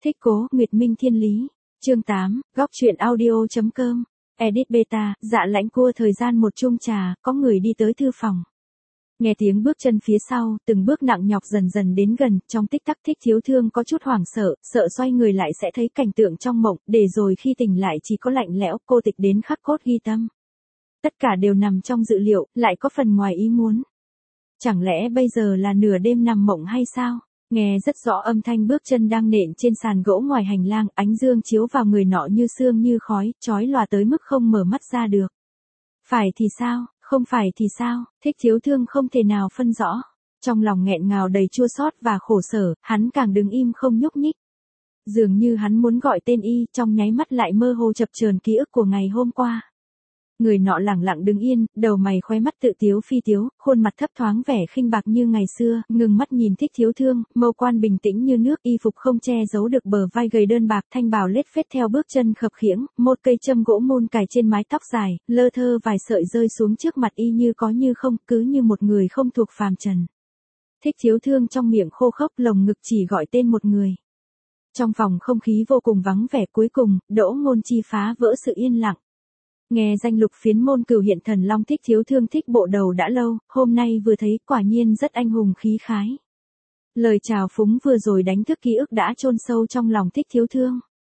Thích Cố, Nguyệt Minh Thiên Lý. Chương 8, góc truyện audio.com. Edit beta, dạ lãnh cua thời gian một chung trà, có người đi tới thư phòng. Nghe tiếng bước chân phía sau, từng bước nặng nhọc dần dần đến gần, trong tích tắc Thích Thiếu Thương có chút hoảng sợ, sợ xoay người lại sẽ thấy cảnh tượng trong mộng, để rồi khi tỉnh lại chỉ có lạnh lẽo, cô tịch đến khắc cốt ghi tâm. Tất cả đều nằm trong dự liệu, lại có phần ngoài ý muốn. Chẳng lẽ bây giờ là nửa đêm nằm mộng hay sao? Nghe rất rõ âm thanh bước chân đang nện trên sàn gỗ ngoài hành lang, ánh dương chiếu vào người nọ như sương như khói, chói lòa tới mức không mở mắt ra được. Phải thì sao, không phải thì sao, Thích Thiếu Thương không thể nào phân rõ. Trong lòng nghẹn ngào đầy chua xót và khổ sở, hắn càng đứng im không nhúc nhích. Dường như hắn muốn gọi tên y, trong nháy mắt lại mơ hồ chập chờn ký ức của ngày hôm qua. Người nọ lẳng lặng đứng yên, đầu mày khóe mắt tự tiếu phi tiếu, khuôn mặt thấp thoáng vẻ khinh bạc như ngày xưa, ngừng mắt nhìn Thích Thiếu Thương, mâu quan bình tĩnh như nước, y phục không che giấu được bờ vai gầy đơn bạc, thanh bào lết phết theo bước chân khập khiễng, một cây châm gỗ mun cài trên mái tóc dài, lơ thơ vài sợi rơi xuống trước mặt y như có như không, cứ như một người không thuộc phàm trần. Thích Thiếu Thương trong miệng khô khốc, lồng ngực chỉ gọi tên một người. Trong phòng không khí vô cùng vắng vẻ, cuối cùng, Đỗ Ngôn Chi phá vỡ sự yên lặng. Nghe danh Lục Phiến môn cửu hiện thần long Thích Thiếu Thương thích bộ đầu đã lâu, hôm nay vừa thấy quả nhiên rất anh hùng khí khái. Lời chào phúng vừa rồi đánh thức ký ức đã chôn sâu trong lòng Thích Thiếu Thương.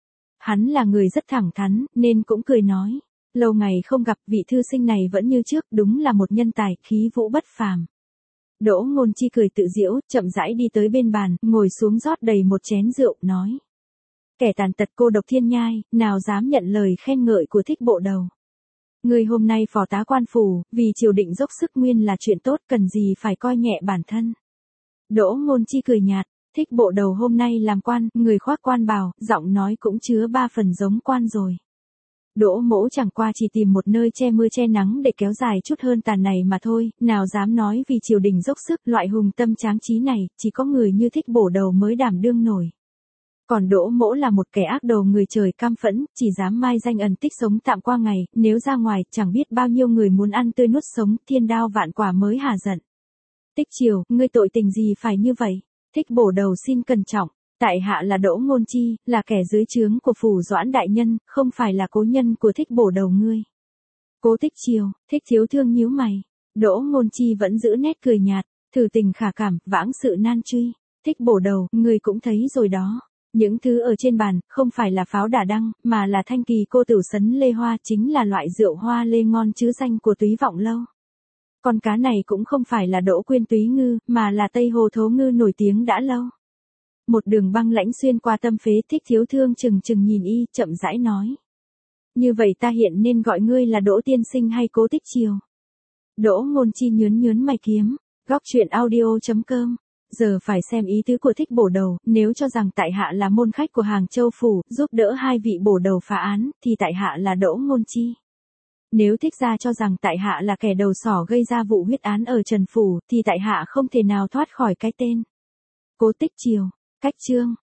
Hắn là người rất thẳng thắn, nên cũng cười nói. Lâu ngày không gặp, vị thư sinh này vẫn như trước, đúng là một nhân tài, khí vũ bất phàm. Đỗ Ngôn Chi cười tự giễu, chậm rãi đi tới bên bàn, ngồi xuống rót đầy một chén rượu, nói. Kẻ tàn tật cô độc thiên nhai, nào dám nhận lời khen ngợi của Thích bộ đầu. Người hôm nay phò tá quan phủ, vì triều định dốc sức nguyên là chuyện tốt, cần gì phải coi nhẹ bản thân. Đỗ Ngôn Chi cười nhạt, Thích bộ đầu hôm nay làm quan, người khoác quan bào, giọng nói cũng chứa ba phần giống quan rồi. Đỗ mỗ chẳng qua chỉ tìm một nơi che mưa che nắng để kéo dài chút hơn tàn này mà thôi, nào dám nói vì triều đình dốc sức, loại hùng tâm tráng trí này, chỉ có người như Thích bổ đầu mới đảm đương nổi. Còn Đỗ mỗ là một kẻ ác đầu người trời căm phẫn, chỉ dám mai danh ẩn tích sống tạm qua ngày, nếu ra ngoài, chẳng biết bao nhiêu người muốn ăn tươi nuốt sống, thiên đao vạn quả mới hả giận. Tích Triều, ngươi tội tình gì phải như vậy? Thích bổ đầu xin cẩn trọng, tại hạ là Đỗ Ngôn Chi, là kẻ dưới trướng của phủ Doãn đại nhân, không phải là cố nhân của Thích bổ đầu ngươi. Cố Tích Triều, Thích Thiếu Thương nhíu mày. Đỗ Ngôn Chi vẫn giữ nét cười nhạt, thử tình khả cảm, vãng sự nan truy. Thích bổ đầu, ngươi cũng thấy rồi đó. Những thứ ở trên bàn, không phải là pháo đả đăng, mà là thanh kỳ cô tửu sấn lê hoa, chính là loại rượu hoa lê ngon chứ danh của Túy Vọng Lâu. Con cá này cũng không phải là Đỗ Quyên Túy Ngư, mà là Tây Hồ Thố Ngư nổi tiếng đã lâu. Một đường băng lãnh xuyên qua tâm phế, Thích Thiếu Thương chừng chừng nhìn y, chậm rãi nói. Như vậy ta hiện nên gọi ngươi là Đỗ Tiên Sinh hay Cố Tích Triều? Đỗ Ngôn Chi nhớn mày kiếm, góc truyện audio.com. Giờ phải xem ý tứ của Thích bổ đầu, nếu cho rằng tại hạ là môn khách của Hàng Châu phủ, giúp đỡ hai vị bổ đầu phá án, thì tại hạ là Đỗ Ngôn Chi. Nếu Thích gia cho rằng tại hạ là kẻ đầu sỏ gây ra vụ huyết án ở Trần phủ, thì tại hạ không thể nào thoát khỏi cái tên Cố Tích Triều. Cách chương